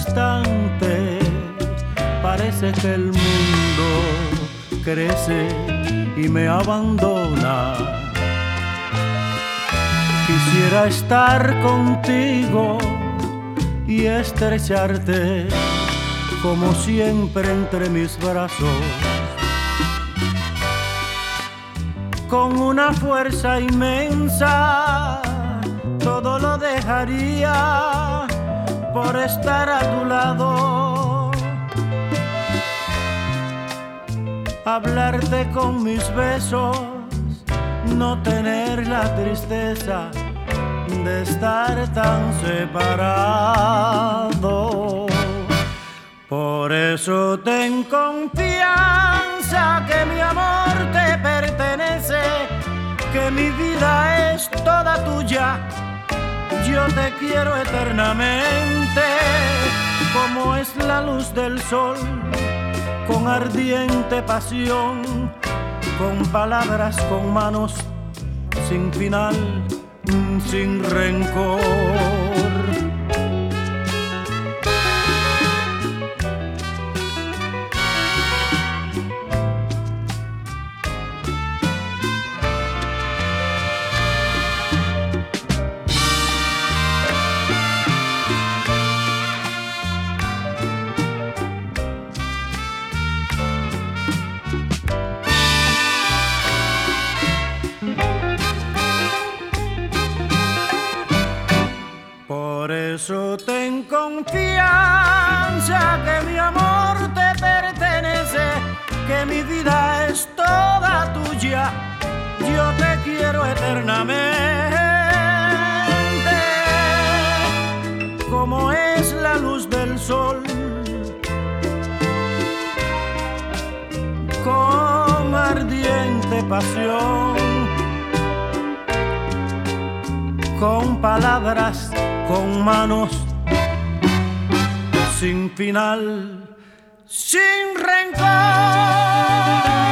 instante parece que el mundo crece y me abandona. Quisiera estar contigo y estrecharte como siempre entre mis brazos, con una fuerza inmensa. Todo lo dejaría por estar a tu lado, hablarte con mis besos, no tener la tristeza de estar tan separado. Por eso ten confianza que mi amor te pertenece, que mi vida es toda tuya. Yo te quiero eternamente, como es la luz del sol, con ardiente pasión, con palabras, con manos, sin final, sin rencor. Por eso ten confianza que mi amor te pertenece, que mi vida es toda tuya. Yo te quiero eternamente, como es la luz del sol, con ardiente pasión, con palabras, con manos, sin final, sin rencor.